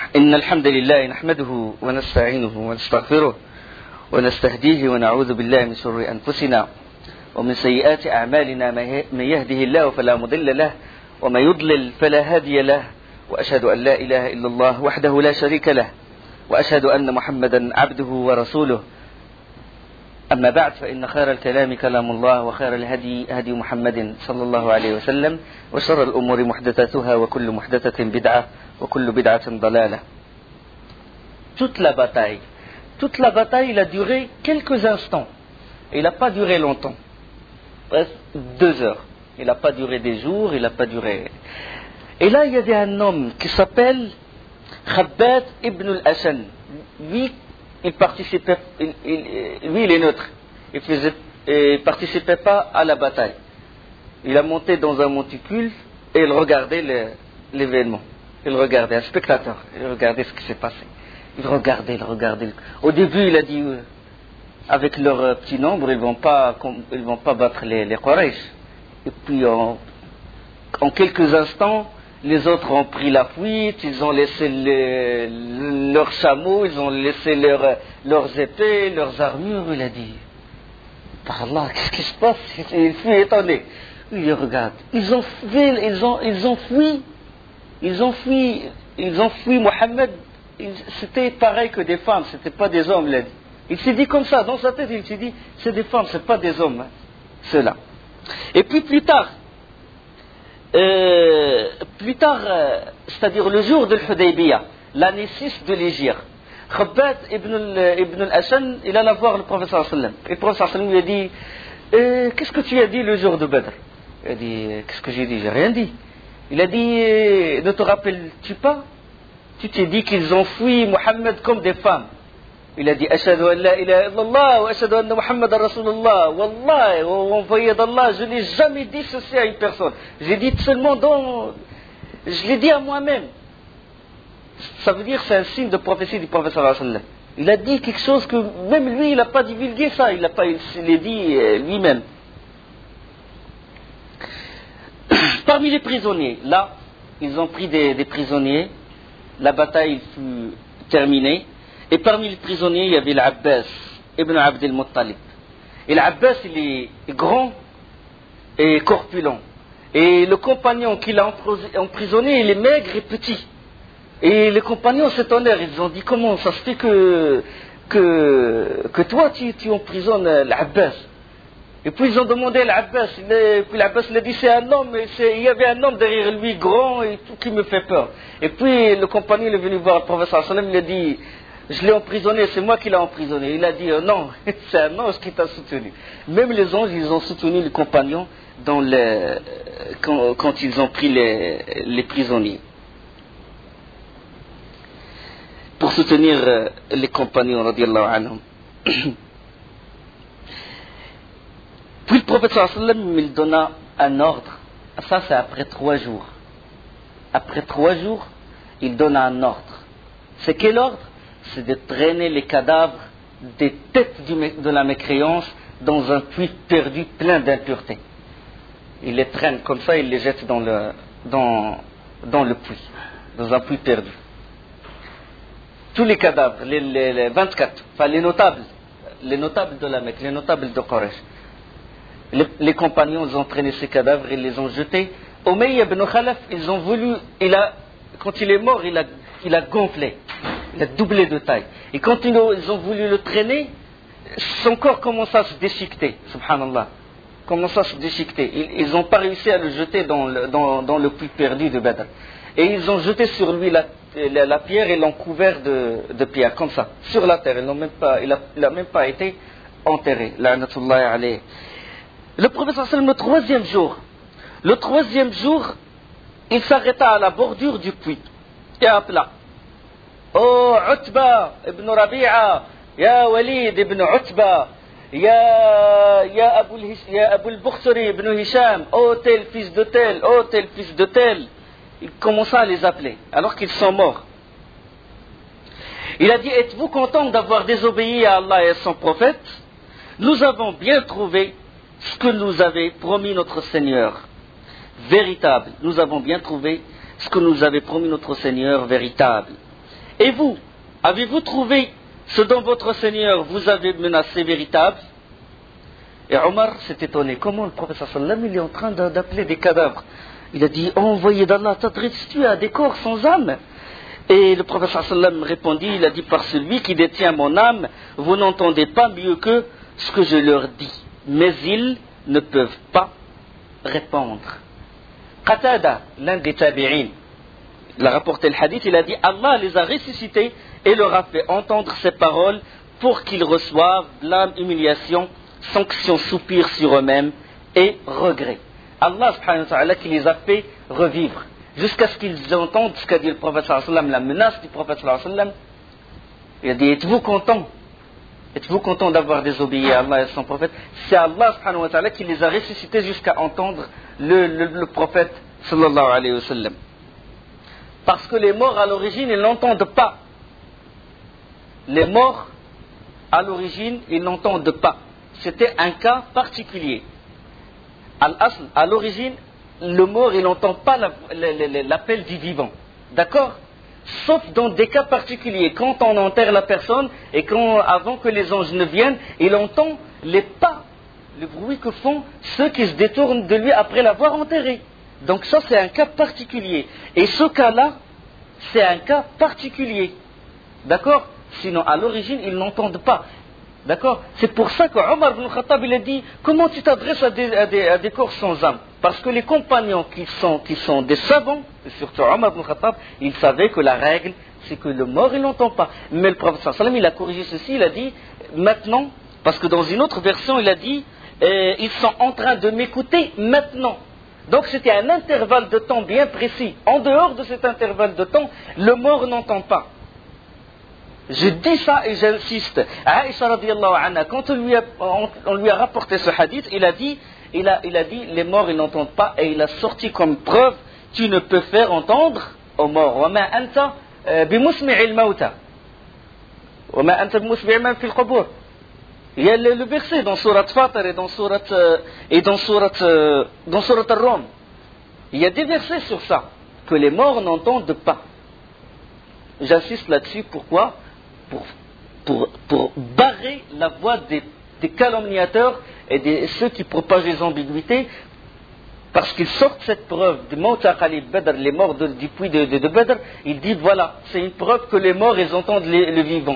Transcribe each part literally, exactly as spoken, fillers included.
إن الحمد لله نحمده ونستعينه ونستغفره ونستهديه ونعوذ بالله من شرور أنفسنا ومن سيئات أعمالنا. من يهده الله فلا مضل له ومن يضلل فلا هادي له، وأشهد أن لا إله إلا الله وحده لا شريك له، وأشهد أن محمدا عبده ورسوله. أما بعد، فإن خير الكلام كلام الله، وخير الهدي هدي محمد صلى الله عليه وسلم، وشر الأمور محدثاتها، وكل محدثة بدعة، وكل بدعة ضلالة. Toute la bataille, toute la bataille, il a duré quelques instants. Il n'a pas duré longtemps, presque deux heures. Il n'a pas duré des jours, il n'a pas duré. Et là, il y avait un homme qui s'appelle Khabbab ibn al-Ashan. Lui, il participait, il, il, lui, il est neutre. Il faisait, il participait pas à la bataille. Il a monté dans un monticule et il regardait le, l'événement. Il regardait, un spectateur. Il regardait ce qui s'est passé. Il regardait, il regardait. Au début, il a dit, euh, avec leur petit nombre, ils vont pas, ils vont pas battre les, les Quraysh. Et puis, en, en quelques instants, les autres ont pris la fuite, ils ont laissé les, leurs chameaux, ils ont laissé leur, leurs épées, leurs armures. Il a dit, par Allah, qu'est-ce qui se passe? Il fut étonné. Il regarde. Ils ont fui, ils ont, ils ont fui, ils ont fui, ils ont fui Mohammed. C'était pareil que des femmes, c'était pas des hommes. Il a dit. Il s'est dit comme ça, dans sa tête, il s'est dit, c'est des femmes, c'est pas des hommes, hein, ceux-là. Et puis plus tard, Euh, plus tard, euh, c'est-à-dire le jour de l'Hudaybiyah, l'année six de l'Hégire, Khabbab ibn, ibn al-Ashan, il alla voir le prophète sallallahu alayhi wa sallam. Et le prophète sallallahu alayhi wa sallam lui a dit, euh, qu'est-ce que tu as dit le jour de Badr? Il a dit, qu'est-ce que j'ai dit? J'ai rien dit. Il a dit, euh, ne te rappelles-tu pas? Tu t'es dit qu'ils ont fui Mohammed comme des femmes. Il a dit, Ashhadu an la ilaha illallah wa ashhadu anna Muhammadan Rasulullah. Wallah, envoyé d'Allah, je n'ai jamais dit ceci à une personne. J'ai dit seulement dans... Je l'ai dit à moi-même. Ça veut dire que c'est un signe de prophétie du prophète sallallahu alayhi wa sallam. Il a dit quelque chose que même lui, il n'a pas divulgué ça. Il l'a pas, il l'a dit lui-même. Parmi les prisonniers, là, ils ont pris des, des prisonniers. La bataille fut terminée. Et parmi les prisonniers, il y avait l'Abbas ibn Abd al-Muttalib. Et l'Abbas, il est grand et corpulent. Et le compagnon qui l'a emprisonné, il est maigre et petit. Et les compagnons s'étonnèrent. Ils ont dit, comment ça se fait que, que, que toi, tu, tu emprisonnes l'Abbas? Et puis ils ont demandé à l'Abbas. Et puis l'Abbas l'a dit, c'est un homme. C'est, il y avait un homme derrière lui, grand et tout, qui me fait peur. Et puis le compagnon il est venu voir le prophète sallallahu alayhi wa sallam, il a dit, je l'ai emprisonné, c'est moi qui l'ai emprisonné. Il a dit, euh, non, c'est un ange qui t'a soutenu. Même les anges, ils ont soutenu les compagnons dans le, quand, quand ils ont pris les, les prisonniers. Pour soutenir euh, les compagnons, radiallahu anhum. Puis le prophète sallallahu alayhi wa sallam, il donna un ordre. Ça, c'est après trois jours. Après trois jours, il donna un ordre. C'est quel ordre? C'est de traîner les cadavres des têtes du, de la mécréance dans un puits perdu plein d'impuretés. Il les traîne comme ça, il les jette dans le, dans, dans le puits, dans un puits perdu. Tous les cadavres, les, les, les vingt-quatre, enfin les notables, les notables de la Mecque, les notables de Quraysh. Les, les compagnons, ils ont traîné ces cadavres, ils les ont jetés. Umayya ibn Khalaf, ils ont voulu, il a, quand il est mort, il a, il a gonflé. Il a doublé de taille. Et quand ils ont, ils ont voulu le traîner, son corps commença à se déchiqueter. Subhanallah. Commença à se déchiqueter. Ils n'ont pas réussi à le jeter dans le, dans, dans le puits perdu de Badr. Et ils ont jeté sur lui la, la, la pierre et l'ont couvert de, de pierre, comme ça, sur la terre. Ils n'ont même pas, il n'a même pas été enterré. La'natullahi alayhi. Le prophète sallallahu alayhi wa sallam, le troisième jour, le troisième jour, il s'arrêta à la bordure du puits et appela. Oh, Utba ibn Rabi'a, ya Walid ibn Utba, ya, ya Abu, ya Abu al-Bukhtari ibn Hisham, oh tel fils de tel, oh tel fils de tel. Il commença à les appeler, alors qu'ils sont morts. Il a dit, êtes-vous content d'avoir désobéi à Allah et à son prophète? Nous avons bien trouvé ce que nous avait promis notre Seigneur, véritable. Nous avons bien trouvé ce que nous avait promis notre Seigneur, véritable. Et vous, avez-vous trouvé ce dont votre Seigneur vous avait menacé véritable? Et Omar s'est étonné. Comment le prophète sallam il est en train d'appeler des cadavres? Il a dit, oh, envoyé d'Allah, t'adresses-tu à des corps sans âme? Et le prophète sallam répondit, il a dit, par celui qui détient mon âme, vous n'entendez pas mieux que ce que je leur dis. Mais ils ne peuvent pas répondre. Qatada, l'un des tabi'in, il a rapporté le hadith, il a dit, Allah les a ressuscités et leur a fait entendre ces paroles pour qu'ils reçoivent blâme, humiliation, sanction, soupir sur eux-mêmes et regret. Allah subhanahu wa ta'ala qui les a fait revivre jusqu'à ce qu'ils entendent ce qu'a dit le prophète sallallahu alayhi wa sallam, la menace du prophète sallallahu alayhi wa sallam. Il a dit, êtes-vous content? Êtes-vous content d'avoir désobéi à Allah et à son prophète? C'est Allah subhanahu wa ta'ala qui les a ressuscités jusqu'à entendre le, le, le prophète sallallahu alayhi wa sallam. Parce que les morts à l'origine, ils n'entendent pas. Les morts à l'origine, ils n'entendent pas. C'était un cas particulier. Al-Asl, à l'origine, le mort, il n'entend pas la, la, la, l'appel du vivant. D'accord? Sauf dans des cas particuliers. Quand on enterre la personne et quand, avant que les anges ne viennent, il entend les pas, le bruit que font ceux qui se détournent de lui après l'avoir enterré. Donc ça, c'est un cas particulier. Et ce cas-là, c'est un cas particulier. D'accord? Sinon, à l'origine, ils n'entendent pas. D'accord? C'est pour ça que Omar ibn Khattab, il a dit, comment tu t'adresses à des, à des, à des corps sans âme? Parce que les compagnons qui sont, qui sont des savants, et surtout Omar ibn Khattab, ils savaient que la règle, c'est que le mort, il n'entend pas. Mais le prophète sallallahu alayhi wa sallam, il a corrigé ceci, il a dit, maintenant, parce que dans une autre version, il a dit, euh, ils sont en train de m'écouter maintenant. Donc c'était un intervalle de temps bien précis. En dehors de cet intervalle de temps, le mort n'entend pas. Je dis ça et j'insiste. Aïcha radiyallahu anha, quand on lui, a, on, on lui a rapporté ce hadith, il a dit, il a, il a dit, les morts ils n'entendent pas, et il a sorti comme preuve, tu ne peux faire entendre aux morts. وَمَا أَنْتَ بِمُسْمِعِ الْمَوْتَى وَمَا أَنْتَ بِمُسْمِعِ مَنْ فِي الْقُبُورِ. Il y a le, le verset dans Surat Fatir et dans Surat euh, et dans Surat euh, dans Surat Ar-Rum. Il y a des versets sur ça que les morts n'entendent pas. J'insiste là-dessus. Pourquoi? Pour, pour, pour barrer la voie des, des calomniateurs et de ceux qui propagent les ambiguïtés, parce qu'ils sortent cette preuve de Mawta Khalid Badr, les morts de, du puits de, de, de Badr, ils disent voilà, c'est une preuve que les morts ils entendent les, le vivant.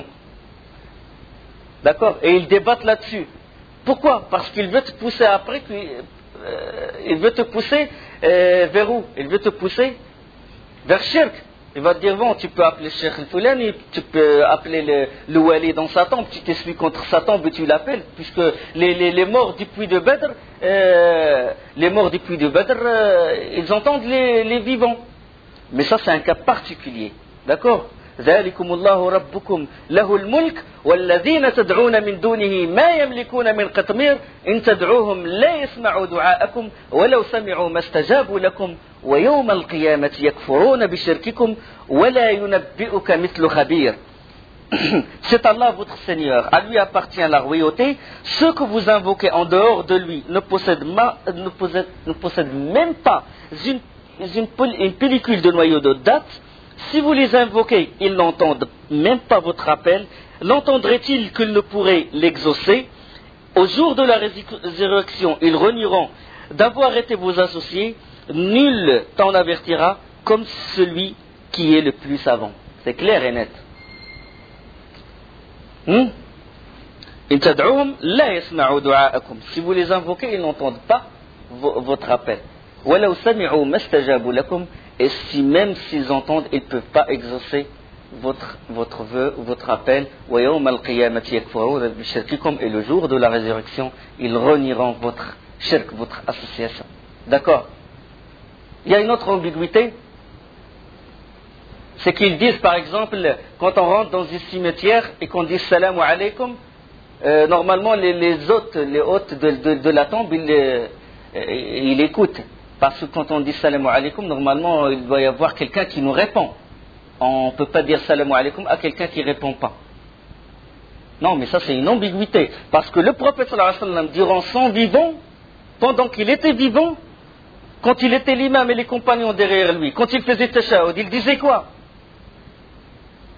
D'accord? Et ils débattent là-dessus. Pourquoi? Parce qu'il veut te pousser après, euh, il veut te pousser euh, vers où? Il veut te pousser vers Shirk. Il va te dire, bon, tu peux appeler Cheikh Al-Fulani, tu peux appeler le, le Wali dans sa tombe, tu t'essuies contre sa tombe et tu l'appelles, puisque les, les, les morts du puits de Badr, euh, les morts du puits de Badr, euh, ils entendent les, les vivants. Mais ça, c'est un cas particulier. D'accord? ذلكم الله ربكم له الملك والذين تدعون من دونه ما يملكون من قطمير إن تدعوهم لا يسمعوا دعاءكم ولو سمعوا ما استجابوا لكم ويوم القيامة يكفرون بشرككم ولا ينبئك مثل خبير. C'est Allah votre Seigneur, à lui appartient la royauté. Ceux que vous invoquez en dehors de lui ne possèdent, ma, ne possèdent, ne possèdent même pas une, une, une pellicule de noyau de date. Si vous les invoquez, ils n'entendent même pas votre appel. L'entendraient-ils qu'ils ne pourraient l'exaucer? Au jour de la résurrection, ils renieront d'avoir été vos associés. Nul t'en avertira comme celui qui est le plus savant. C'est clair et net. Hmm? Si vous les invoquez, ils n'entendent pas votre appel. Et si même s'ils entendent, ils ne peuvent pas exaucer votre, votre vœu, votre appel. Et le jour de la résurrection, ils renieront votre shirk, votre association. D'accord? Il y a une autre ambiguïté. C'est qu'ils disent, par exemple, quand on rentre dans un cimetière et qu'on dit salam alaykum, euh, normalement les, les hôtes, les hôtes de, de, de la tombe, ils, euh, ils écoutent. Parce que quand on dit salam alaykum, normalement il doit y avoir quelqu'un qui nous répond. On ne peut pas dire salam alaykum à quelqu'un qui ne répond pas. Non, mais ça c'est une ambiguïté. Parce que le prophète sallallahu alayhi wa sallam, durant son vivant, pendant qu'il était vivant, quand il était l'imam et les compagnons derrière lui, quand il faisait tashahhud, il disait quoi?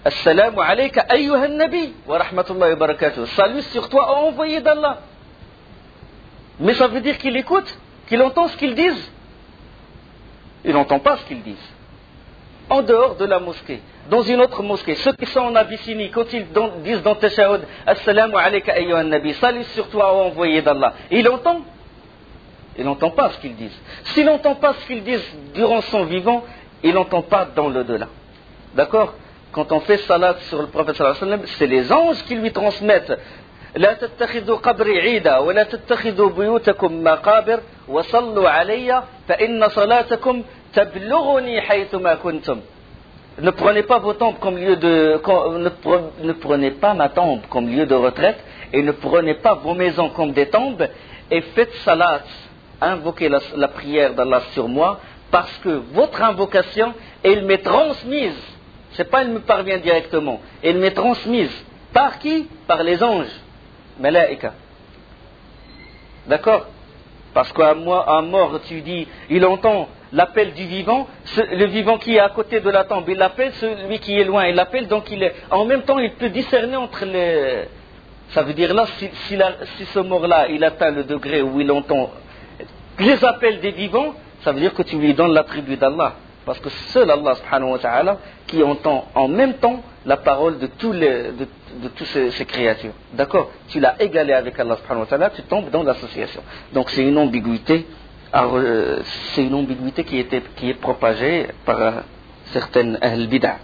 Assalamu alayka ayyuhan nabi wa rahmatullahi wa barakatuh. Salut sur toi, envoyé d'Allah. Mais ça veut dire qu'il écoute, qu'il entend ce qu'ils disent. Il n'entend pas ce qu'ils disent. En dehors de la mosquée, dans une autre mosquée, ceux qui sont en Abyssinie, quand ils disent dans Tashahhud, Assalamu alayka ayyuhan nabi, salut sur toi, envoyé d'Allah, il entend. Il n'entend pas ce qu'ils disent. S'il n'entend pas ce qu'ils disent durant son vivant, il n'entend pas dans le-delà. D'accord? Quand on fait salat sur le prophète sallallahu alayhi wa sallam, c'est les anges qui lui transmettent. لا تتخذوا قبري عيدا ولا تتخذوا بيوتكم مقابر وصلوا علي فإن صلاتكم تبلغني حيثما كنتم. Ne prenez pas vos tombes comme lieu de ne, ne prenez pas ma tombe comme lieu de retraite et ne prenez pas vos maisons comme des tombes et faites salat, invoquez la, la prière d'Allah sur moi parce que votre invocation elle m'est transmise. C'est pas elle me parvient directement, elle m'est transmise par qui? Par les anges. Malaïka. D'accord? Parce qu'à moi, à mort, tu dis, il entend l'appel du vivant, ce, le vivant qui est à côté de la tombe, il l'appelle, celui qui est loin, il l'appelle, donc il est, en même temps, il peut discerner entre les... Ça veut dire là, si, si, la, si ce mort-là, il atteint le degré où il entend les appels des vivants, ça veut dire que tu lui donnes l'attribut d'Allah. Parce que seul Allah subhanahu wa ta'ala qui entend en même temps la parole de tous les, de, de toutes ces, ces créatures. D'accord? Tu l'as égalé avec Allah subhanahu wa ta'ala, tu tombes dans l'association. Donc c'est une ambiguïté, euh, c'est une ambiguïté qui, était, qui est propagée par euh, certaines ahl bid'ah.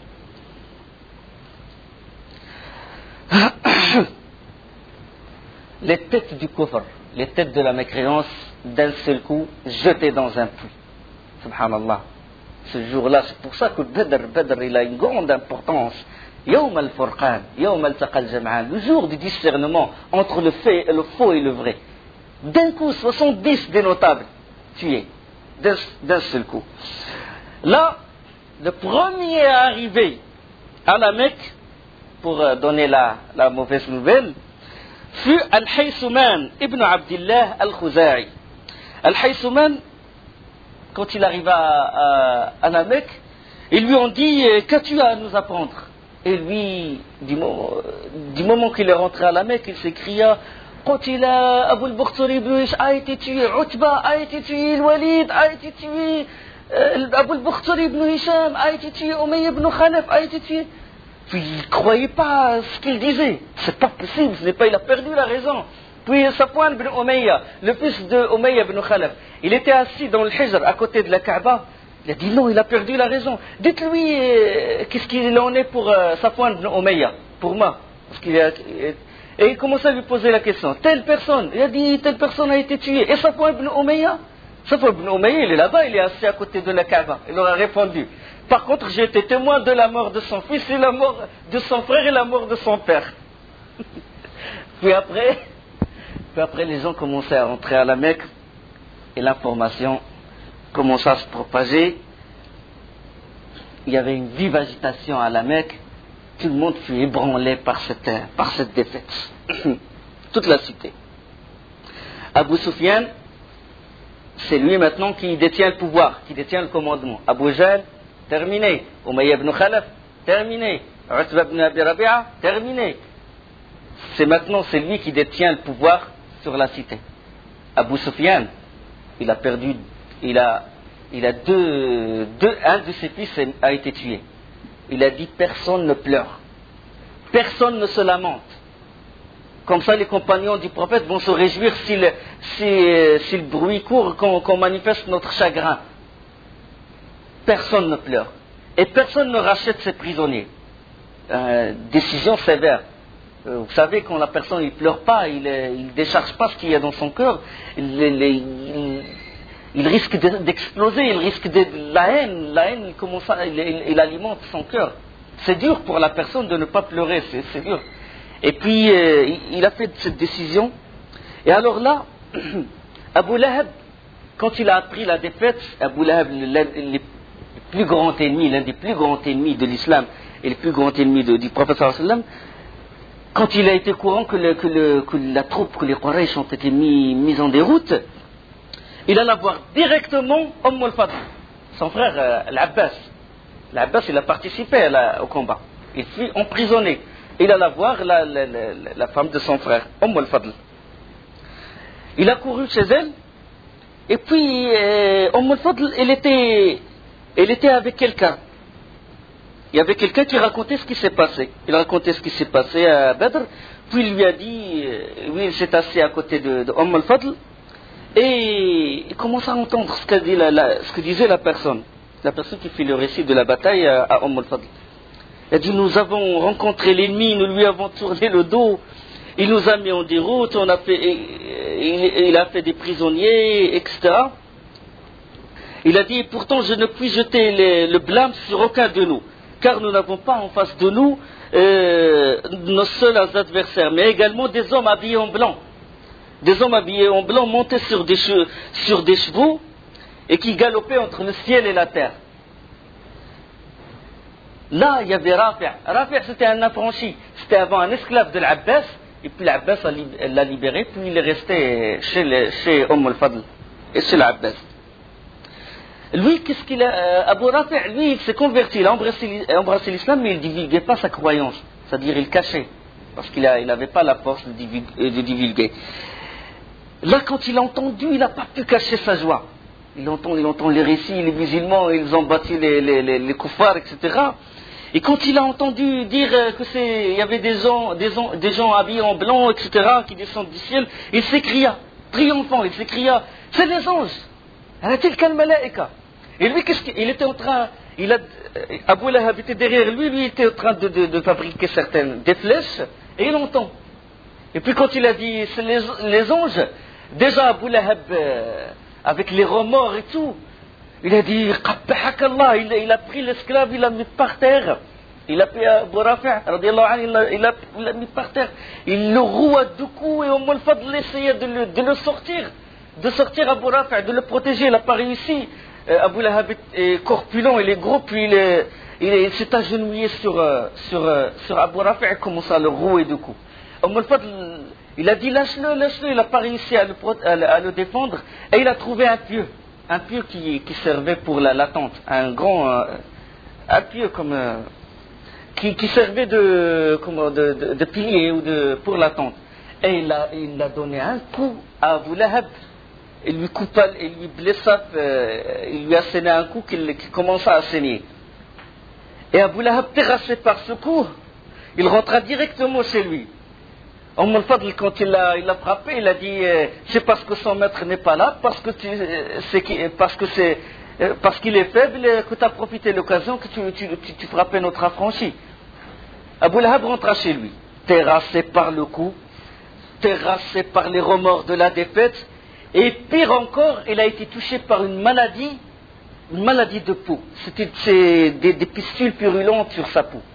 Les têtes du kufr, les têtes de la mécréance, d'un seul coup, jetées dans un puits. Subhanallah. Ce jour-là, c'est pour ça que Badr, Badr, il a une grande importance. Yawm al-Furqan, Yawm al-Taqa al-Jam'an, le jour du discernement entre le fait, le faux et le vrai. D'un coup, soixante-dix des notables tués, d'un, d'un seul coup. Là, le premier à arriver à la Mecque, pour donner la, la mauvaise nouvelle, fut Al-Haysuman ibn Abdillah al-Khuza'i. Al-Haysuman, quand il arriva à, à, à la Mecque, ils lui ont dit « Qu'as-tu à nous apprendre ?» Et lui, du moment, du moment qu'il est rentré à la Mecque, il s'écria « Qutila Abu al-Bakhtari ibn Hisham a été tué, Utba a été tué, Al-Walid a été tué, euh, Abu al-Bakhtari ibn Hisham a été tué, Umayya ibn Khalaf a été tué. » Puis il ne croyait pas à ce qu'il disait. C'est pas possible, ce n'est pas, il a perdu la raison. Puis Safwan ibn Umayya, le fils de Umayya ibn Khalaf, il était assis dans le Hijr à côté de la Kaaba. Il a dit non, il a perdu la raison. Dites-lui euh, qu'est-ce qu'il en est pour euh, Safwan ibn Umayya, pour moi. Parce qu'il a, et il commençait à lui poser la question. Telle personne, il a dit telle personne a été tuée. Et Safwan ibn Umayya, Safwan ibn Umayya, il est là-bas, il est assis à côté de la Kaaba. Il leur a répondu. Par contre, j'ai été témoin de la mort de son fils et la mort de son frère et la mort de son père. Puis après, puis après, les gens commençaient à rentrer à la Mecque et l'information commença à se propager. Il y avait une vive agitation à la Mecque. Tout le monde fut ébranlé par cette, par cette défaite. Toute la cité. Abu Sufyan, c'est lui maintenant qui détient le pouvoir, qui détient le commandement. Abu Jahl, terminé. Umayya ibn Khalaf, terminé. Utba ibn Abi Rabi'a, terminé. C'est maintenant, c'est lui qui détient le pouvoir sur la cité. Abu Sufyan, il a perdu, il a, il a deux, deux, un de ses fils a été tué. Il a dit personne ne pleure, personne ne se lamente. Comme ça, les compagnons du prophète vont se réjouir si le, si, si le bruit court, qu'on, qu'on manifeste notre chagrin. Personne ne pleure. Et personne ne rachète ses prisonniers. Euh, décision sévère. Euh, vous savez, quand la personne ne pleure pas, il ne décharge pas ce qu'il y a dans son cœur, il, il, il, il risque de, d'exploser, il risque de la haine. La haine, il, commence à, il, il, il alimente son cœur. C'est dur pour la personne de ne pas pleurer, c'est, c'est dur. Et puis, euh, il a fait cette décision. Et alors là, Abu Lahab, quand il a appris la défaite, Abu Lahab, le plus grand ennemi, l'un des plus grands ennemis de l'islam et le plus grand ennemi de, du prophète sallallahu alayhi wa sallam, quand il a été courant que, le, que, le, que la troupe, que les Quraysh ont été mis, mis en déroute, il alla voir directement Umm al-Fadl, son frère euh, l'Abbas. L'Abbas, il a participé à la, au combat. Il fut emprisonné. Il alla voir la, la, la, la femme de son frère, Umm al-Fadl. Il a couru chez elle, et puis euh, Umm al-Fadl, elle était, elle était avec quelqu'un. Il y avait quelqu'un qui racontait ce qui s'est passé. Il racontait ce qui s'est passé à Badr, puis il lui a dit, euh, oui, il s'est assis à côté de, de Umm al-Fadl, et il commence à entendre ce, qu'a dit la, la, ce que disait la personne, la personne qui fit le récit de la bataille à, à Umm al-Fadl. Il a dit, nous avons rencontré l'ennemi, nous lui avons tourné le dos, il nous a mis en déroute, on a fait, il, il a fait des prisonniers, et cetera. Il a dit, pourtant je ne puis jeter les, le blâme sur aucun de nous, car nous n'avons pas en face de nous euh, nos seuls adversaires, mais également des hommes habillés en blanc. Des hommes habillés en blanc montés sur des, che- sur des chevaux et qui galopaient entre le ciel et la terre. Là, il y avait Rafi'. Rafi' c'était un affranchi. C'était avant un esclave de l'Abbas. Et puis l'Abbas l'a libéré. Puis il est resté chez, le, chez Umm al-Fadl et chez l'Abbas. Lui, qu'est-ce qu'il a euh, Abu Rafi', lui, il s'est converti. Il a embrassé, embrassé l'islam, mais il ne divulguait pas sa croyance. C'est-à-dire, il cachait. Parce qu'il n'avait pas la force de, divulguer, de divulguer. Là, quand il a entendu, il n'a pas pu cacher sa joie. Il entend, il entend les récits, les musulmans, ils ont battu les, les, les, les koufars, et cetera. Et quand il a entendu dire que c'est, il y avait des gens, des, des gens habillés en blanc, et cetera, qui descendent du ciel, il s'écria, triomphant, il s'écria, c'est les anges. Et lui, qu'est-ce qu'il était en train, il a, Abu Lahab était derrière lui, lui était en train de, de, de fabriquer certaines, des flèches, et il entend. Et puis quand il a dit, c'est les, les anges, déjà Abu Lahab, euh, avec les remords et tout, il a dit, Qabbahak-Allah, il, il a pris l'esclave, il l'a mis par terre. Il a pris Abu Rafi', radiallahu anhu, il l'a il a, il a mis par terre. Il le roua de coups et Umm al-Fadl essayait de le, de le sortir, de sortir Abu Rafi', de le protéger. Il n'a pas réussi. Euh, Abu Lahab est corpulent, il est gros, puis il, est, il, est, il s'est agenouillé sur, euh, sur, euh, sur Abu Rafi' et commence à le rouer de coups. Umm al-Fadl, il a dit lâche-le, lâche-le, il n'a pas réussi à le, à, le, à le défendre, et il a trouvé un pieu. Un pieu qui, qui servait pour la, la tente, un grand, euh, un pieu comme, euh, qui, qui servait de, comme, de, de, de pilier ou de, pour la tente. Et il a, il a donné un coup à Abu Lahab, il lui coupa, il lui blessa, euh, il lui a saigné un coup qui, qui commença à saigner. Et Abu Lahab, terrassé par ce coup, il rentra directement chez lui. Umm al-Fadl, quand il l'a, il l'a frappé, il a dit euh, c'est parce que son maître n'est pas là, parce que tu, euh, c'est, parce que c'est, euh, parce qu'il est faible, et que tu as profité de l'occasion que tu, tu, tu, tu frappais notre affranchi. Abu Lahab rentra chez lui, terrassé par le coup, terrassé par les remords de la défaite, et pire encore, il a été touché par une maladie, une maladie de peau. C'était c'est des, des pustules purulentes sur sa peau.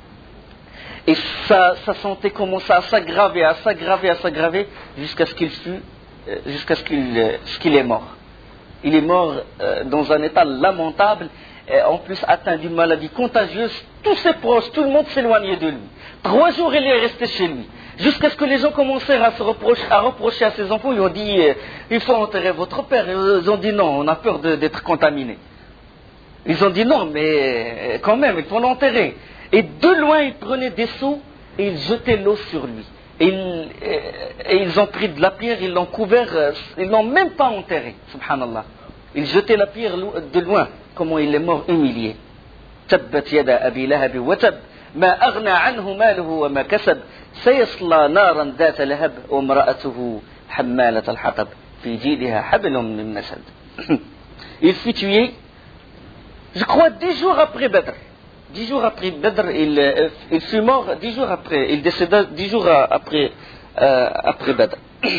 Et sa, sa santé commença à s'aggraver, à s'aggraver, à s'aggraver, jusqu'à ce qu'il fût, euh, jusqu'à ce qu'il, euh, ce qu'il est mort. Il est mort euh, dans un état lamentable, et en plus atteint d'une maladie contagieuse. Tous ses proches, tout le monde s'éloignait de lui. Trois jours, il est resté chez lui. Jusqu'à ce que les gens commencèrent à se reprocher, à reprocher à ses enfants. Ils ont dit, euh, il faut enterrer votre père. Ils ont dit non, on a peur de, d'être contaminé. Ils ont dit non, mais euh, quand même, il faut l'enterrer. Et de loin, ils prenaient des seaux et ils jetaient l'eau sur lui. Et ils, et ils ont pris de la pierre, ils l'ont couvert, ils l'ont même pas enterré, subhanallah. Ils jetaient la pierre de loin, comment il est mort humilié. Tabbat yada abi lahab wa tab, ma aghna anhu maluhu wa ma kasab, sayasla naran dhata lahab wa imra'atuhu hammalat al-hatab, fi jidha hablum min masad. Il fut tué, je crois, dix jours après Badr. Dix jours après Badr, il, il fut mort dix jours après, il décéda dix jours après, euh, après Badr.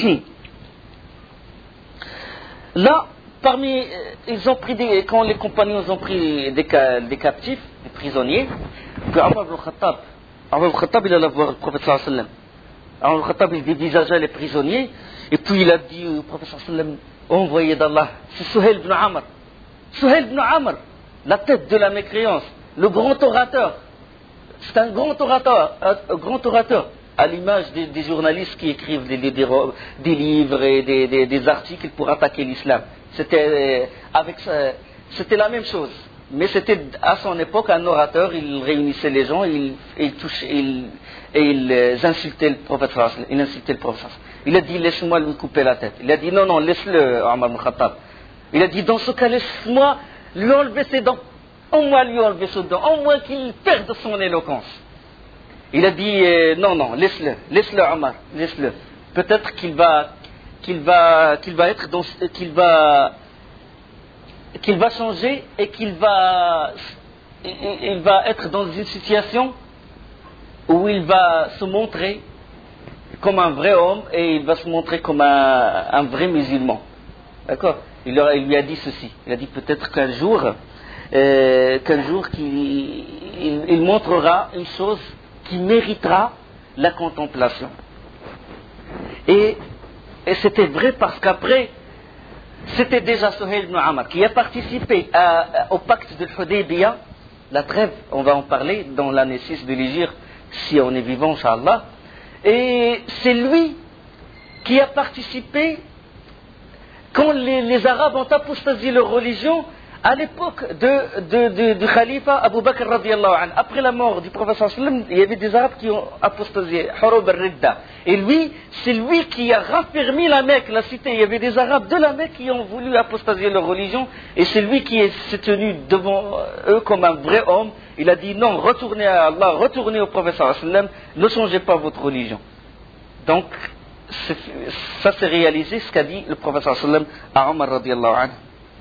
Là, parmi, ils ont pris des, quand les compagnons ont pris des, des captifs, des prisonniers, puis Omar ibn Khattab, Omar ibn Khattab, il alla voir le prophète sallallahu alayhi wa sallam. Omar ibn Khattab, il dévisageait les prisonniers, et puis il a dit au prophète sallallahu alayhi wa sallam, envoyé d'Allah, c'est Suhail ibn Amr. Suhail ibn Amr, la tête de la mécréance. Le grand orateur, c'est un grand orateur, un grand orateur, à l'image des, des journalistes qui écrivent des, des, des, des livres et des, des, des articles pour attaquer l'islam. C'était, avec, c'était la même chose. mais c'était à son époque un orateur, il réunissait les gens, il, il touchait, il, et il insultait le prophète, il insultait le prophète. Il a dit laisse-moi lui couper la tête. Il a dit non, non, laisse-le, Omar ibn Khattab. Il a dit dans ce cas, laisse-moi lui enlever ses dents. Au moins lui enlever ses dents, au moins qu'il perde son éloquence. Il a dit euh, non, non, laisse-le, laisse-le Omar, laisse-le. Peut-être qu'il va, qu'il va, qu'il va être dans, qu'il va, qu'il va changer et qu'il va, il va être dans une situation où il va se montrer comme un vrai homme et il va se montrer comme un, un vrai musulman. D'accord ? il, il lui a dit ceci. Il a dit peut-être qu'un jour, euh, qu'un jour qu'il, il, il montrera une chose qui méritera la contemplation. Et, et c'était vrai parce qu'après, c'était déjà Suhail ibn Amr qui a participé à, à, au pacte de Hudaybiyah, la trêve, on va en parler dans l'année six de l'Hégire, si on est vivant, Inch'Allah. Et c'est lui qui a participé quand les, les Arabes ont apostasié leur religion à l'époque de, de, de, de Khalifa Abu Bakr radiallahu anhu. Après la mort du prophète sallallahu alayhi wa sallam, il y avait des Arabes qui ont apostasié, Hurub al-Ridda. Et lui, c'est lui qui a raffermi la Mecque, la cité. Il y avait des Arabes de la Mecque qui ont voulu apostasier leur religion. Et c'est lui qui s'est tenu devant eux comme un vrai homme. Il a dit non, retournez à Allah, retournez au prophète sallallahu alayhi wa sallam, ne changez pas votre religion. Donc, c'est, ça s'est réalisé ce qu'a dit le prophète sallallahu alayhi wa sallam à Omar radiallahu anhu.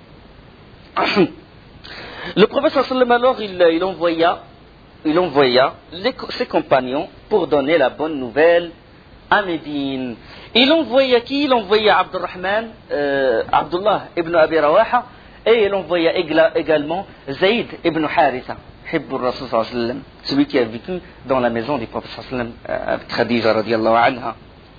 Le prophète sallallahu alayhi wa sallam alors il, il envoya, il envoya les, ses compagnons pour donner la bonne nouvelle à Médine. Il envoya qui? Il envoya Abdurrahman, euh, Abdullah ibn Abi Rawaha, et il envoya également Zayd ibn Haritha, Hibbur Rasul sallallahu alayhi wa sallam, celui qui a vécu dans la maison du prophète sallallahu alayhi wa sallam, avec Khadija radiallahu anha.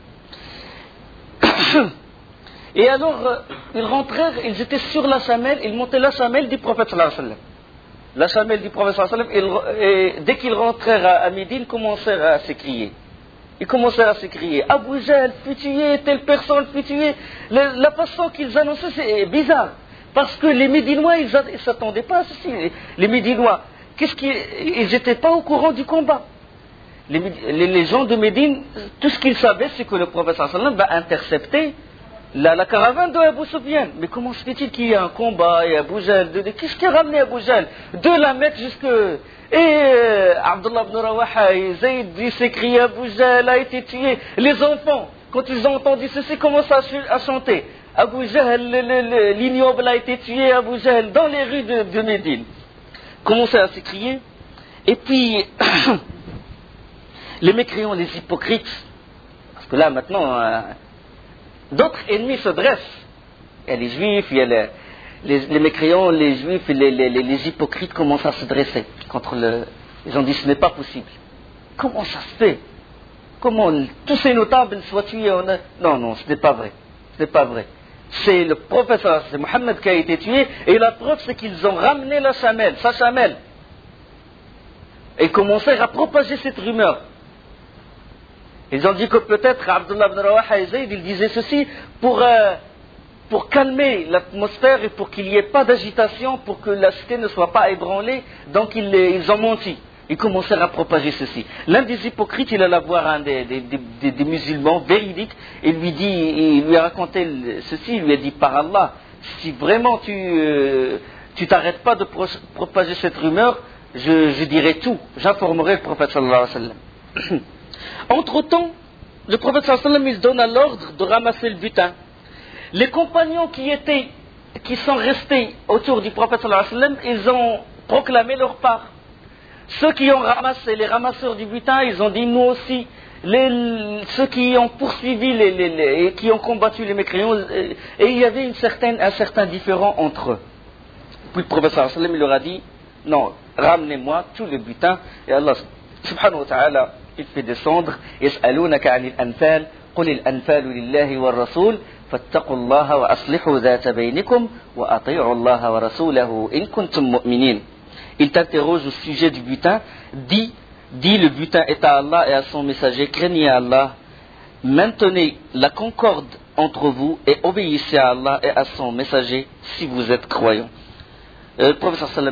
Et alors, euh, ils rentrèrent, ils étaient sur la chamelle, ils montaient la chamelle du prophète sallallahu alayhi wa sallam. La chamelle du prophète sallallahu alayhi wa sallam, ils, et dès qu'ils rentrèrent à, à Médine, ils commencèrent à s'écrier. Ils commencèrent à s'écrier, Abu Jahl fut tué, telle personne fut tuée. Le, la façon qu'ils annonçaient, c'est bizarre. Parce que les Médinois, ils ne s'attendaient pas à ceci. Les, les Médinois, qu'est-ce qu'ils, ils n'étaient pas au courant du combat. Les, les, les gens de Médine, tout ce qu'ils savaient, c'est que le prophète sallallahu alayhi wa sallam va intercepter La, la caravane de Abu Sufyan. Mais comment se fait-il qu'il y ait un combat et Abu Jahl de, de, qu'est-ce qui a ramené Abu Jahl de la Mecque jusque... Et euh, Abdullah ibn Rawaha et Zayd, il s'écrit Abu Jahl a été tué. Les enfants, quand ils ont entendu ceci, commencent à, à chanter. Abu Jahl, l'ignoble a été tué, Abu Jahl, dans les rues de, de Médine. Commençaient à s'écrier. Et puis, les mécréants, les hypocrites, parce que là maintenant... Euh, d'autres ennemis se dressent. Il y a les juifs, il y a les, les, les mécréants, les juifs et les, les, les hypocrites commencent à se dresser contre le... Ils ont dit ce n'est pas possible. Comment ça se fait? Comment tous ces notables soient tués en... Non, non, ce n'est pas vrai. Ce n'est pas vrai. C'est le prophète, c'est Mohammed qui a été tué, et la preuve c'est qu'ils ont ramené la chamelle, sa chamelle. Et commencèrent à propager cette rumeur. Ils ont dit que peut-être Abdullah ibn Rawaha et Zayd, ils disaient ceci pour, euh, pour calmer l'atmosphère et pour qu'il n'y ait pas d'agitation, pour que la cité ne soit pas ébranlée. Donc ils, ils ont menti. Ils commencèrent à propager ceci. L'un des hypocrites, il alla voir un des, des, des, des musulmans véridiques et lui dit, il lui a raconté ceci. Il lui a dit par Allah, si vraiment tu euh, tu t'arrêtes pas de pro- propager cette rumeur, je, je dirai tout. J'informerai le prophète sallallahu alayhi wa sallam. Entre-temps, le prophète sallallahu alayhi wa sallam, il donne l'ordre de ramasser le butin. Les compagnons qui étaient, qui sont restés autour du prophète sallallahu alayhi wa sallam, ils ont proclamé leur part. Ceux qui ont ramassé, les ramasseurs du butin, ils ont dit nous aussi. Les, ceux qui ont poursuivi les, les, les, et qui ont combattu les mécréants, et, et il y avait une certaine, un certain différend entre eux. Puis le prophète sallallahu alayhi wa sallam, il leur a dit non, ramenez-moi tout le butin. Et Allah subhanahu wa ta'ala, il fait descendre يسألونك عن الأنفال قل الأنفال لله والرسول فاتقوا الله وأصلحوا ذات بينكم وأطيعوا الله ورسوله إن كنتم مؤمنين. Il t'interroge au sujet du butin. Dis, dis le butin est à Allah et à son messager. Craignez Allah. Maintenez la concorde entre vous et obéissez à Allah et à son messager si vous êtes croyants. Euh, le prophète sallallahu alayhi wa sallam,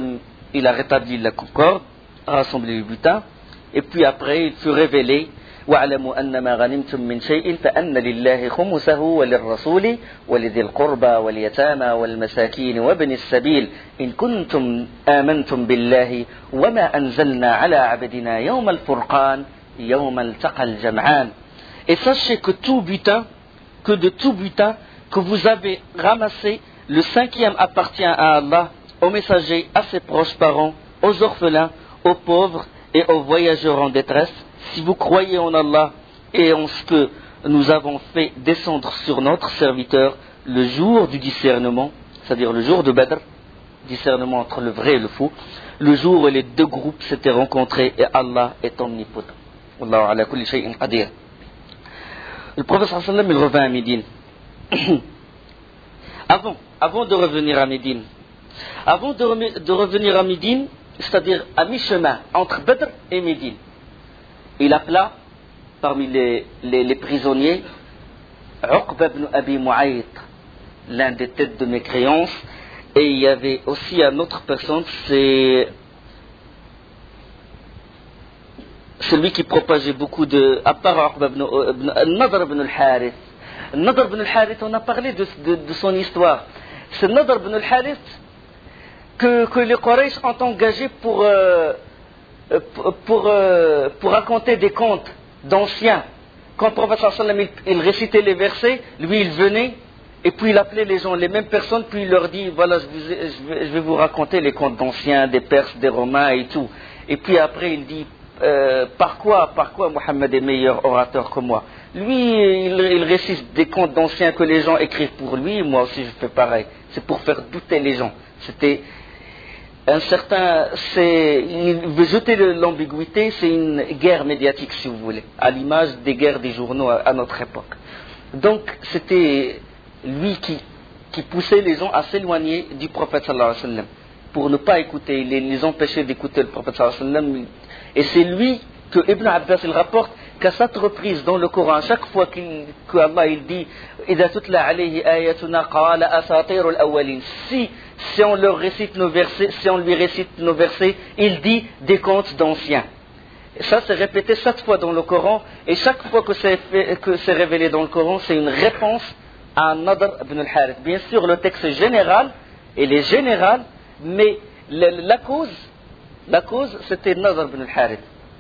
il a rétabli la concorde, a rassemblé les butins, et puis après il fut révélé واعلموا أنما غنمتم من شيء فأن لله خمسه وللرسول ولذي القربى واليتامى والمساكين وابن السبيل إن كنتم آمنتم بالله وما أنزلنا على عبدنا يوم الفرقان يوم التقى الجمعان. Et sachez que tout butin, que de tout butin que vous avez ramassé, le cinquième appartient à Allah, aux messagers, à ses proches parents, aux orphelins, aux pauvres et aux voyageurs en détresse. Si vous croyez en Allah et en ce que nous avons fait descendre sur notre serviteur le jour du discernement, c'est-à-dire le jour de Badr, discernement entre le vrai et le faux, le jour où les deux groupes s'étaient rencontrés et Allah est omnipotent. Wallahu ala kulli shay'in qadir. Le prophète sallallahu alayhi wa sallam, il revint à Médine. avant, avant de revenir à Médine, avant de, re- de revenir à Médine, c'est-à-dire à mi-chemin entre Badr et Médine, il appela parmi les, les, les prisonniers Uqba ibn Abi Mu'ayt, l'un des têtes de mécréance, et il y avait aussi une autre personne, c'est celui qui propageait beaucoup de, à part Uqba ibn, ibn Nadr ibn al-Harith. Nadr ibn al-Harith, on a parlé de, de, de son histoire. C'est Nadr ibn al-Harith que, que les Quraysh ont engagé pour euh, Pour, pour, euh, pour raconter des contes d'anciens. Quand le prophète sallallahu alayhi wa sallam il, il récitait les versets, lui il venait et puis il appelait les gens, les mêmes personnes, puis il leur dit voilà, je, vous, je, vais, je vais vous raconter les contes d'anciens, des Perses, des Romains et tout. Et puis après il dit euh, par quoi, par quoi Mohammed est meilleur orateur que moi. Lui il, il récite des contes d'anciens que les gens écrivent pour lui, et moi aussi je fais pareil. C'est pour faire douter les gens. C'était un certain, c'est, il veut jeter l'ambiguïté, c'est une guerre médiatique si vous voulez, à l'image des guerres des journaux à, à notre époque. Donc c'était lui qui, qui poussait les gens à s'éloigner du prophète sallallahu alayhi wa sallam, pour ne pas écouter, les, les empêcher d'écouter le prophète sallallahu alayhi wa sallam. Et c'est lui que Ibn Abbas il rapporte qu'à cette reprise dans le Coran, à chaque fois qu'il, que Allah il dit إذا تتلى عليه آياتنا قال أساطير الأولين, si si on leur récite nos versets, si on lui récite nos versets, il dit des contes d'anciens. Et ça c'est répété sept fois dans le Coran, et chaque fois que c'est, fait, que c'est révélé dans le Coran, c'est une réponse à Nadr ibn al-Harith. Bien sûr, le texte est général, il est général, mais la, la cause, la cause c'était Nadr ibn al-Harith.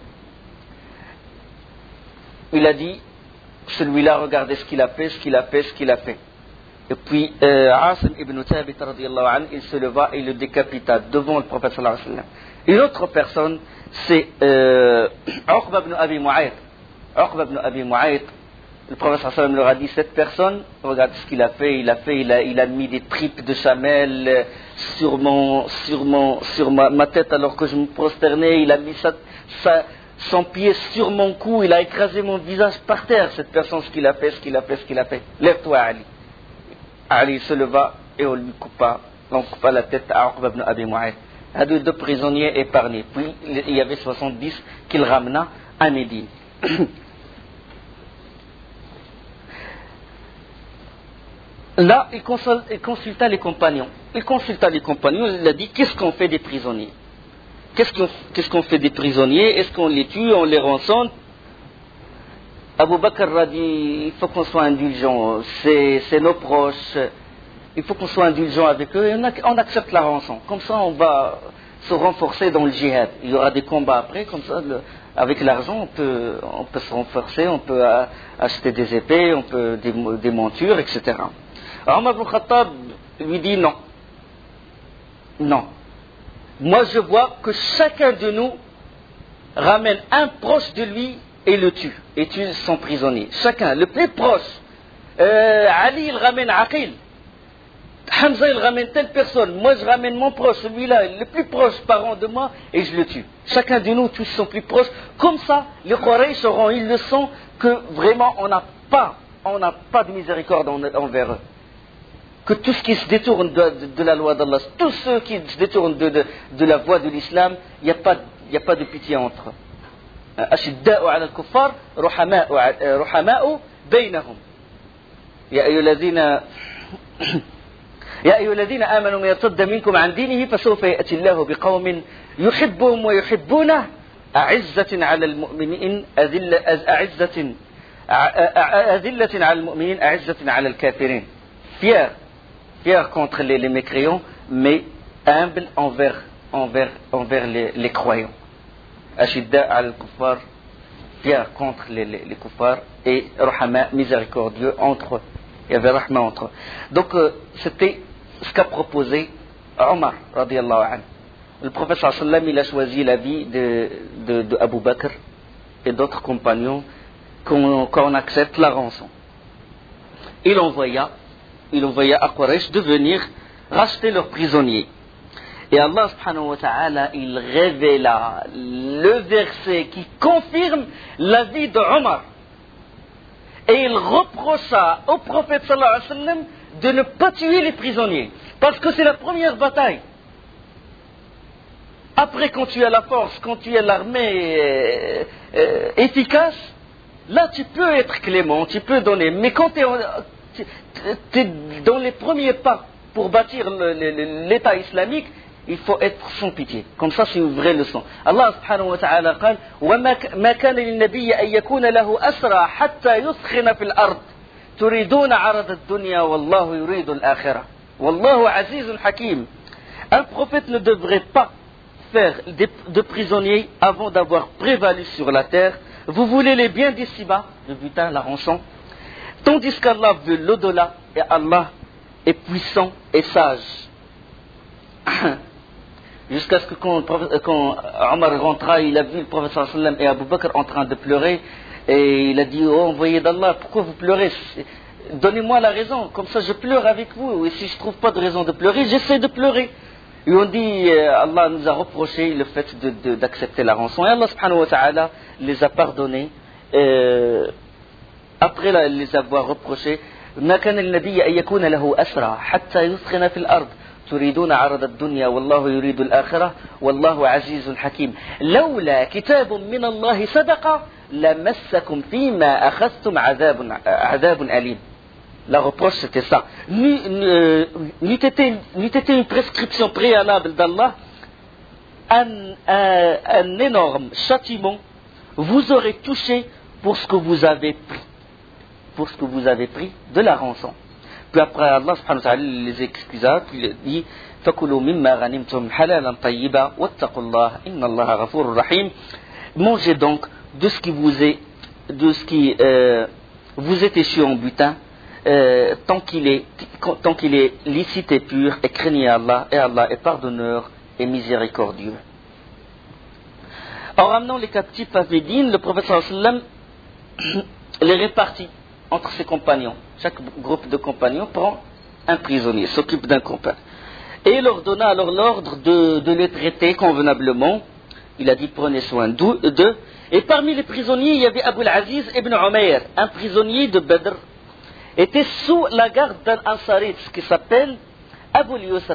Il a dit, celui-là, regardez ce qu'il a fait, ce qu'il a fait, ce qu'il a fait. Et puis, euh, Asim ibn Thabit, radiyallahu anhu, il se leva et le décapita devant le prophète sallallahu alayhi wa sallam. Une autre personne, c'est euh, Uqba ibn Abi Mu'ayt. Uqba ibn Abi Mu'ayt, le prophète sallallahu alayhi wa sallam leur a dit, cette personne, regarde ce qu'il a fait, il a fait, il a, il a mis des tripes de chamel sur, mon, sur, mon, sur ma, ma tête alors que je me prosternais, il a mis sa, sa, son pied sur mon cou, il a écrasé mon visage par terre, cette personne, ce qu'il a fait, ce qu'il a fait, ce qu'il a fait. Lève-toi, Ali. Ali se leva et on lui coupa, on coupa la tête à Uqba ibn Abi Mu'ayt. À deux, deux prisonniers épargnés. Puis il y avait soixante-dix qu'il ramena à Médine. Là, il consulta, il consulta les compagnons. Il consulta les compagnons, il a dit, qu'est-ce qu'on fait des prisonniers? Qu'est-ce qu'on, qu'est-ce qu'on fait des prisonniers? Est-ce qu'on les tue, on les rançonne? Abu Bakr a dit, il faut qu'on soit indulgent, c'est, c'est nos proches, il faut qu'on soit indulgent avec eux et on, a, on accepte la rançon. Comme ça, on va se renforcer dans le djihad. Il y aura des combats après, comme ça, le, avec l'argent, on peut, on peut se renforcer, on peut a, acheter des épées, on peut des, des montures, et cetera. Alors, Omar ibn Khattab lui dit non. Non. Moi, je vois que chacun de nous ramène un proche de lui et le tue, et tue son prisonnier. Chacun, le plus proche. Euh, Ali, il ramène Aqil. Hamza, il ramène telle personne. Moi, je ramène mon proche, celui-là, le plus proche parent de moi, et je le tue. Chacun de nous tue son plus proche. Comme ça, les Quraysh auront une leçon que vraiment, on n'a pas, on n'a pas de miséricorde envers eux. Que tout ce qui se détourne de, de, de la loi d'Allah, tous ceux qui se détournent de, de, de la voie de l'islam, il n'y a pas, il n'y a pas de pitié entre eux. أشداء على الكفار رحماء رحماء بينهم يا أيها الذين يا أيها الذين آمنوا من يرتد منكم عن دينه فسوف يأتي الله بقوم يحبهم ويحبونه أعزة على المؤمنين أذلة أعزة أذلة على المؤمنين أعزة على الكافرين. Fier, fier contre les, les mécréants, mais humble envers, envers, envers les, les croyants. Ashidda al-kuffar, fier contre les, les, les kuffars, et rahama, miséricordieux entre eux. Il y avait rahma entre eux. Donc euh, c'était ce qu'a proposé Omar, radiallahu anhu. Le prophète sallallahu alayhi wa sallam, il a choisi la vie de, de, de Abu Bakr et d'autres compagnons qu'on, qu'on accepte la rançon. Il envoya, il envoya à Quraysh de venir racheter leurs prisonniers. Et Allah subhanahu wa ta'ala, il révéla le verset qui confirme la vie de Omar. Et il reprocha au prophète sallallahu alayhi wa sallam de ne pas tuer les prisonniers. Parce que c'est la première bataille. Après, quand tu as la force, quand tu as l'armée euh, euh, efficace, là tu peux être clément, tu peux donner. Mais quand tu es dans les premiers pas pour bâtir le, le, l'État islamique, il faut être sans pitié. Comme ça, c'est une vraie leçon. Allah subhanahu wa ta'ala قال وما كان للنبي أن يكون له أسرى حتى يثخن في الأرض تريدون عرض الدنيا والله يريد الآخرة والله عزيز حكيم. Un prophète ne devrait pas faire des, de prisonniers avant d'avoir prévalu sur la terre. Vous voulez les biens d'ici-bas, le butin, la rançon, tandis qu'Allah veut l'au-delà, et Allah est puissant et sage. Jusqu'à ce que quand, quand Omar rentra, il a vu le prophète sallallahu alayhi wa sallam et Abu Bakr en train de pleurer, et il a dit, oh envoyé d'Allah, pourquoi vous pleurez? Donnez-moi la raison, comme ça je pleure avec vous, et si je ne trouve pas de raison de pleurer, j'essaie de pleurer. Et on dit, euh, Allah nous a reproché le fait de, de, d'accepter la rançon. Et Allah subhanahu wa ta'ala les a pardonnés euh, après la, les avoir reprochés. ما كان للنبي أن يكون له أسرى حتى يثخن في الأرض تريدون عرض الدنيا والله يريد الآخرة والله عزيز حكيم. لولا كتاب من الله سبق لمسكم فيما أخذتم عذاب عذاب أليم. La reproche, c'était ça. N'eût été, n'eût été une prescription préalable d'Allah, un, un, un énorme châtiment vous aurait touché pour ce que vous avez pris. Pour ce que vous avez pris de la rançon. Puis après, Allah subhanahu wa ta'ala les excusa, puis il dit فَكُلُوا مِمَّا غَنِمْتُمْ حَلَالًا طَيِّبًا وَاتَّقُوا اللَّهَ إِنَّ اللَّهَ غَفُورٌ رَحِيمٌ. Mangez donc de ce qui vous est, de ce qui euh, vous est échu en butin. Euh, tant qu'il est tant qu'il est licite et pur, et craignez Allah, et Allah est pardonneur et miséricordieux. En ramenant les captifs à Médine, le prophète sallallahu alayhi wa sallam les répartit entre ses compagnons. Chaque groupe de compagnons prend un prisonnier, s'occupe d'un compagnon. Et il leur donna alors l'ordre de, de les traiter convenablement. Il a dit prenez soin d'eux. Et parmi les prisonniers, il y avait Abu al-Aziz ibn Umayr, un prisonnier de Badr, était sous la garde d'un Ansari qui s'appelle Abu al-Yusr.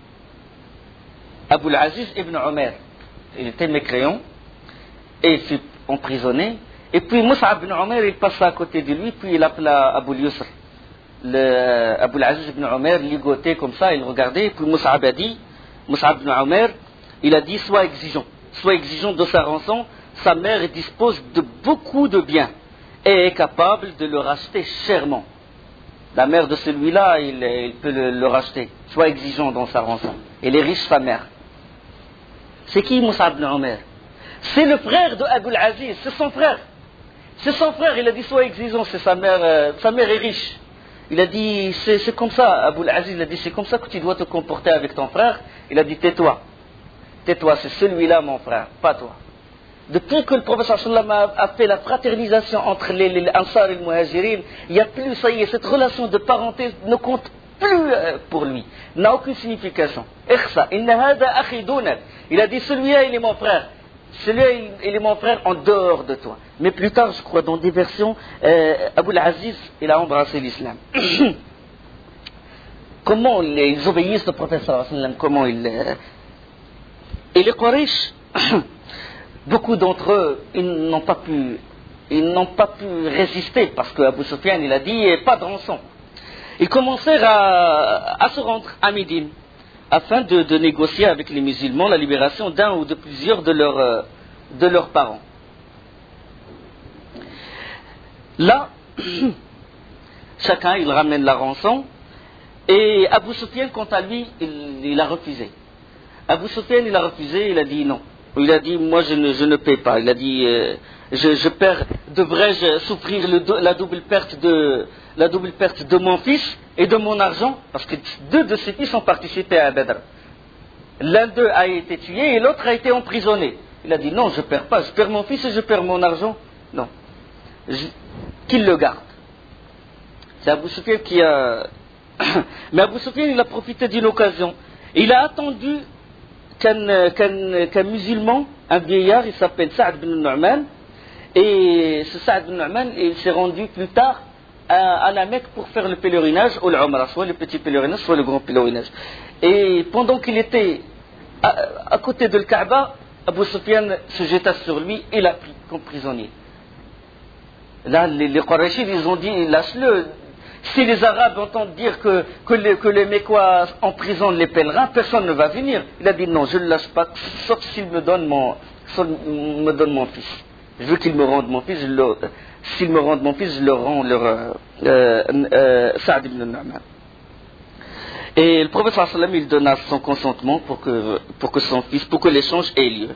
Abu al-Aziz ibn Umayr. Il était mécréant et il fut emprisonné. Et puis Mus'ab ibn Umayr, il passa à côté de lui, puis il appela Abu al-Yusr. Le, Abu al-Aziz ibn Umayr ligotait comme ça, il regardait, et puis Mus'ab a dit, Mus'ab ibn Umayr, il a dit sois exigeant, sois exigeant de sa rançon. Sa mère dispose de beaucoup de biens et est capable de le racheter chèrement. La mère de celui-là, il, il peut le, le racheter. Sois exigeant dans sa rançon. Elle est riche, sa mère. C'est qui Mus'ab ibn Umayr? C'est le frère de Abu al-Aziz, c'est son frère. C'est son frère, il a dit sois exigeant, c'est sa mère, euh, sa mère est riche. Il a dit, c'est, c'est comme ça, Abu al-Aziz, il a dit, c'est comme ça que tu dois te comporter avec ton frère. Il a dit, tais-toi. Tais-toi, c'est celui-là mon frère, pas toi. Depuis que le prophète sallallahu alayhi wa sallam a fait la fraternisation entre les, les Ansar et les Muhajirin, il n'y a plus, ça y est, cette relation de parenté ne compte plus pour lui, n'a aucune signification. Ikhsa, inna hada akhi dunak. Il a dit, celui-là, il est mon frère. Celui-là, il, il est mon frère en dehors de toi. Mais plus tard, je crois, dans des versions, euh, Abu al-Aziz, il a embrassé l'islam. Comment ils obéissent au prophète sallallahu alayhi wa sallam, comment ils... Euh... Et les Quraysh, beaucoup d'entre eux, ils n'ont pas pu, ils n'ont pas pu résister parce que Abu Sufyan, il a dit, pas de rançon. ils commencèrent à, à se rendre à Médine afin de, de négocier avec les musulmans la libération d'un ou de plusieurs de leurs, euh, de leurs parents. Là, chacun il ramène la rançon et Abu Sufyan, quant à lui, il, il a refusé. Abu Sufyan, il a refusé, il a dit non. Il a dit, moi je ne, je ne paie pas. Il a dit, euh, je, je perds, devrais-je souffrir le, la, double perte de, la double perte de mon fils et de mon argent? Parce que deux de ses fils ont participé à Badr. L'un d'eux a été tué et l'autre a été emprisonné. Il a dit, non, je ne perds pas. Je perds mon fils et je perds mon argent. Non. Je, qu'il le garde. C'est Abu Sufyan qui a... Mais Abu Sufyan, il a profité d'une occasion. Il a attendu qu'un, qu'un, qu'un musulman, un vieillard, il s'appelle Sa'd ibn Nu'man, et ce Sa'd ibn Nu'man, il s'est rendu plus tard à, à la Mecque pour faire le pèlerinage, ou l'Umrah, soit le petit pèlerinage, soit le grand pèlerinage. Et pendant qu'il était à, à côté de Kaaba, Abu Sufyan se jeta sur lui et l'a pris comme prisonnier. Là, les, les Quraysh, ils ont dit, lâche-le. Si les Arabes entendent dire que, que, les, que les Mécois emprisonnent les pèlerins, personne ne va venir. Il a dit non, je ne le lâche pas, sauf s'il me donne mon, me donne mon fils. Je veux qu'il me rende mon fils, je le, s'il me rende mon fils, je le rends leur euh, euh, Sa'd ibn Nu'man. Et le prophète sallallahu alayhi wa sallam, il donna son consentement pour que, pour que son fils, pour que l'échange ait lieu.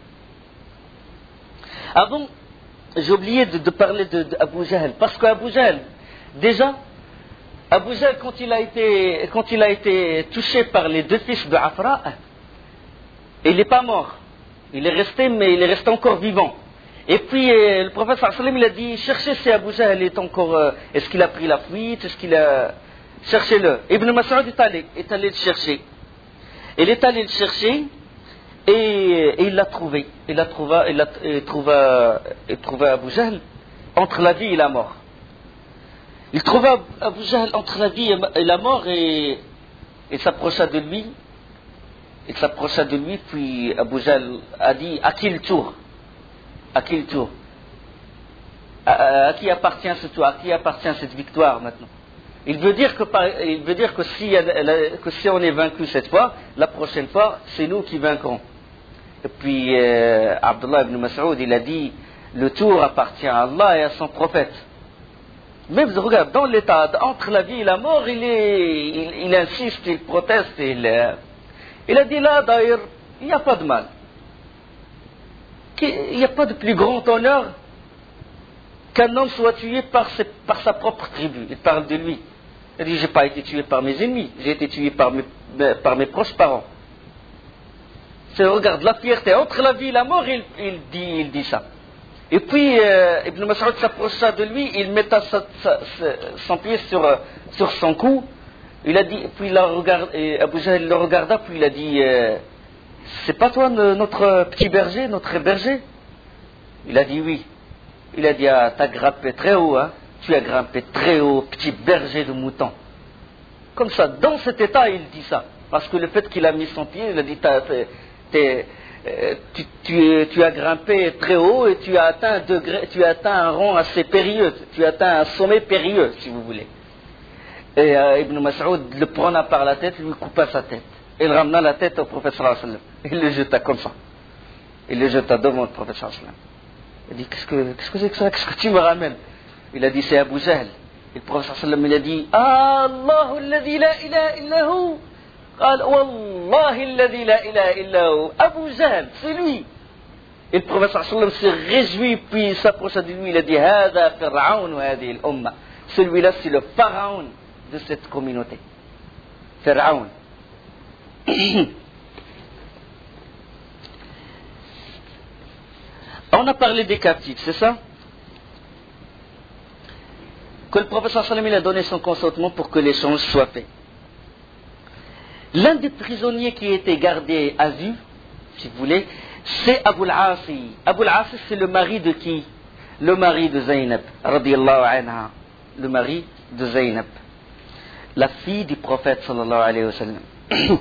Avant, j'ai oublié de, de parler de, de Abu Jahl, parce qu'Abu Jahl, déjà, Abu Jahl, quand il a été, quand il a été touché par les deux fils de Afra, il n'est pas mort. Il est resté, mais il est resté encore vivant. Et puis, euh, le prophète sallallahu alayhi wa sallam, il a dit, cherchez si Abu Jahl est encore, euh, est-ce qu'il a pris la fuite, est-ce qu'il a... Cherchez-le. Ibn Mas'ud est allé, est allé le chercher. Il est allé le chercher, et, et il l'a trouvé. Il l'a trouvé, il l'a, il trouva, il trouva Abu Jahl entre la vie et la mort. Il trouva Abu Jahl entre la vie et la mort et il s'approcha de lui. Il s'approcha de lui, puis Abu Jahl a dit, à qui le tour? À qui le tour? À, à, à qui appartient ce tour? À qui appartient cette victoire maintenant? Il veut dire que, par, il veut dire que, si, que si on est vaincu cette fois, la prochaine fois, c'est nous qui vaincrons. Et puis euh, Abdullah ibn Mas'ud, il a dit, le tour appartient à Allah et à son prophète. Même, regarde, dans l'état, entre la vie et la mort, il, est, il, il insiste, il proteste, il, euh, il a dit là, d'ailleurs, il n'y a pas de mal. Il n'y a pas de plus grand honneur qu'un homme soit tué par, ses, par sa propre tribu. Il parle de lui. Il dit, je n'ai pas été tué par mes ennemis, j'ai été tué par mes, par mes proches parents. C'est, regarde, la fierté entre la vie et la mort, il, il, dit, il dit ça. Et puis, euh, Ibn Mas'ud s'approcha de lui, il metta sa, sa, sa, son pied sur, sur son cou. Il a dit, puis il a regardé, Abu Jahl le regarda, puis il a dit, euh, c'est pas toi notre petit berger, notre berger? Il a dit oui. Il a dit, ah, t'as grimpé très haut, hein? Tu as grimpé très haut, petit berger de moutons. Comme ça, dans cet état, il dit ça. Parce que le fait qu'il a mis son pied, il a dit, t'as, t'es, Tu, tu, tu as grimpé très haut et tu as atteint un degré, tu as atteint un rang assez périlleux, tu as atteint un sommet périlleux, si vous voulez. Et euh, Ibn Mas'ud le prena par la tête, lui coupa sa tête. Il ramena la tête au prophète sallallahu alayhi wa sallam. Il le jeta comme ça. Il le jeta devant le prophète sallallahu alayhi wa sallam. Il a dit, qu'est-ce que, qu'est-ce que c'est que ça? Qu'est-ce que tu me ramènes? Il a dit, c'est Abu Jahl. Et le prophète sallallahu alayhi wa sallam, il a dit, ah, Allahu alladhi la ilaha illa hu. قال والله الذي لا إله إلا هو Abu Jahl, c'est lui. Et le prophète sallallahu alayhi wa sallam s'est réjoui, puis il s'approcha de lui, il a dit هذا فرعون وهذه الأمة. Celui-là, c'est le pharaon de cette communauté. Pharaon. On a parlé des captifs, c'est ça? Que le prophète sallallahu alayhi wa sallam il a donné son consentement pour que l'échange soit fait. L'un des prisonniers qui était gardé à vue, si vous voulez, c'est Abu al-Asi. Abu al-Asi, c'est le mari de qui? Le mari de Zaynab, radiyallahu anha. Le mari de Zaynab, la fille du prophète, sallallahu alayhi wa sallam.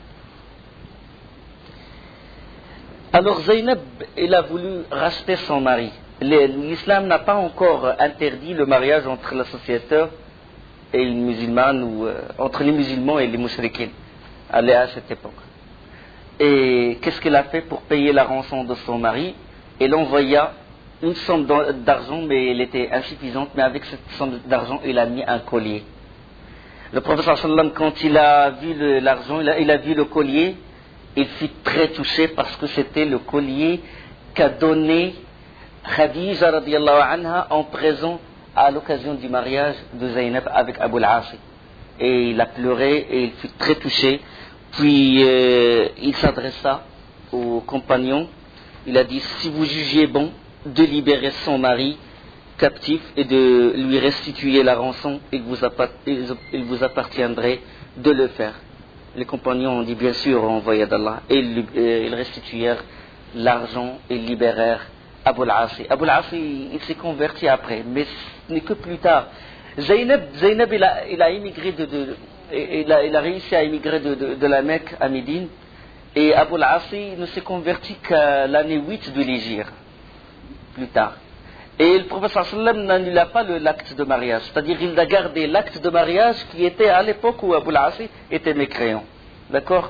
Alors Zaynab, il a voulu racheter son mari. L'islam n'a pas encore interdit le mariage entre l'associateur et une musulmane, ou euh, entre les musulmans et les mouchriquins, à cette époque. Et qu'est-ce qu'elle a fait pour payer la rançon de son mari? Elle envoya une somme d'argent, mais elle était insuffisante, mais avec cette somme d'argent, il a mis un collier. Le prophète sallam, quand il a vu l'argent, il, il a vu le collier, il fut très touché parce que c'était le collier qu'a donné Khadija radiallahu anha en présent à l'occasion du mariage de Zaynab avec Abu al-As. Et il a pleuré et il fut très touché. Puis euh, il s'adressa aux compagnons. Il a dit, si vous jugiez bon de libérer son mari captif et de lui restituer la rançon, il vous, il vous appartiendrait de le faire. Les compagnons ont dit, bien sûr, envoyé d'Allah. Et ils, ils restituèrent l'argent et libérèrent Abu al-As. Abu al-As, il, il s'est converti après, mais ce n'est que plus tard. Zaynab, Zaynab il, a, il a immigré de, de il, a, il a réussi à immigrer de, de, de la Mecque à Médine, et Abu al-As ne s'est converti qu'à l'année huit de l'Hégire, plus tard. Et le prophète sallam n'annula pas l'acte de mariage, c'est-à-dire il a gardé l'acte de mariage qui était à l'époque où Abu al-As était mécréant. D'accord?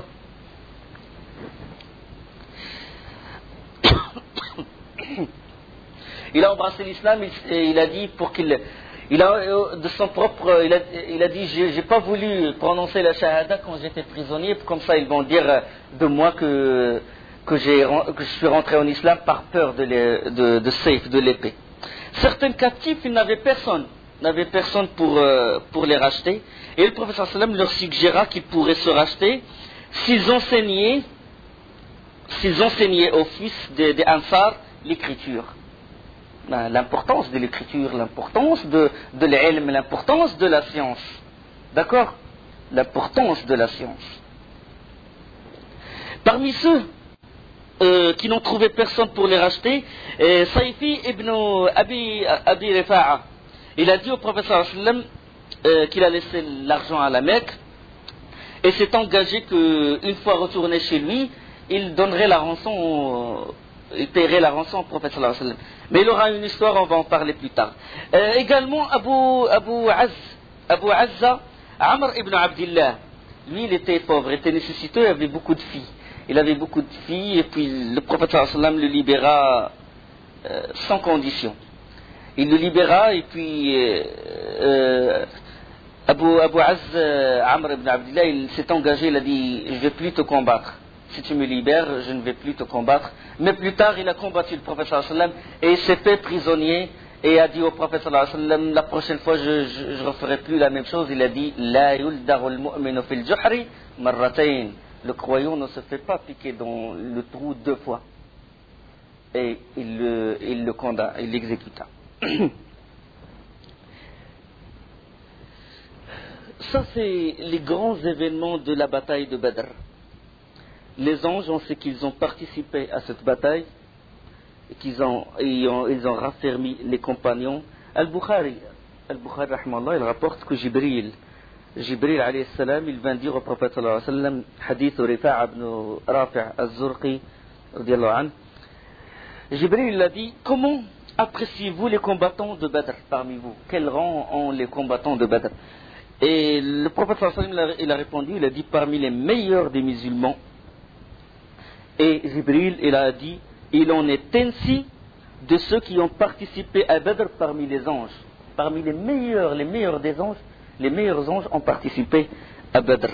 Il a embrassé l'islam et il a dit pour qu'il, il a de son propre, il a, il a dit j'ai, j'ai pas voulu prononcer la shahada quand j'étais prisonnier, comme ça ils vont dire de moi que que, j'ai, que je suis rentré en islam par peur de, les, de, de Saif, de l'épée. Certains captifs, ils n'avaient personne, n'avaient personne pour euh, pour les racheter, et le prophète sallam leur suggéra qu'ils pourraient se racheter s'ils enseignaient s'ils enseignaient aux fils des, des Ansar l'écriture. Ben, l'importance de l'écriture, l'importance de, de l'ilm, l'importance de la science. D'accord? L'importance de la science. Parmi ceux euh, qui n'ont trouvé personne pour les racheter, euh, Sayfi ibn Abi, Abi Rifa'a, il a dit au prophète sallam euh, qu'il a laissé l'argent à la Mecque et s'est engagé qu'une fois retourné chez lui, il donnerait la rançon au, il paierait la rançon au prophète sallallahu alayhi wa sallam. Mais il aura une histoire, on va en parler plus tard. Euh, également, Abu, Abu, Az, Abu Azza, Amr ibn Abdillah, lui il était pauvre, il était nécessiteux, il avait beaucoup de filles. Il avait beaucoup de filles et puis le prophète sallallahu alayhi wa sallam le libéra euh, sans condition. Il le libéra et puis euh, euh, Abu, Abu Az, euh, Amr ibn Abdillah, il s'est engagé, il a dit, je ne vais plus te combattre. Si tu me libères, je ne vais plus te combattre. Mais plus tard, il a combattu le prophète sallallahu alayhi wa sallam et il s'est fait prisonnier et a dit au prophète sallallahu alayhi wa sallam, la prochaine fois, je ne referai plus la même chose. Il a dit, La yuldarul mu'minu fil juhri marratayn. Le croyant ne se fait pas piquer dans le trou deux fois. Et il le, il le condamna, il l'exécuta. Ça, c'est les grands événements de la bataille de Badr. Les anges, on sait qu'ils ont participé à cette bataille, et qu'ils ont, ils ont, ils ont raffermi les compagnons. Al-Bukhari, Al-Bukhari, il rapporte que Jibril, Jibril alayhi salam, il vint dire au prophète sallallahu alayhi wa sallam, hadith Rifa'a ibn Rafi' al-Zurqi, radiyallahu anhu, Jibril il a dit, comment appréciez-vous les combattants de Badr parmi vous? Quel rang ont les combattants de Badr? Et le prophète sallallahu alayhi wa sallam, il a répondu, il a dit, parmi les meilleurs des musulmans. Et Jibril, il a dit, il en est ainsi de ceux qui ont participé à Badr parmi les anges. Parmi les meilleurs, les meilleurs des anges, les meilleurs anges ont participé à Badr.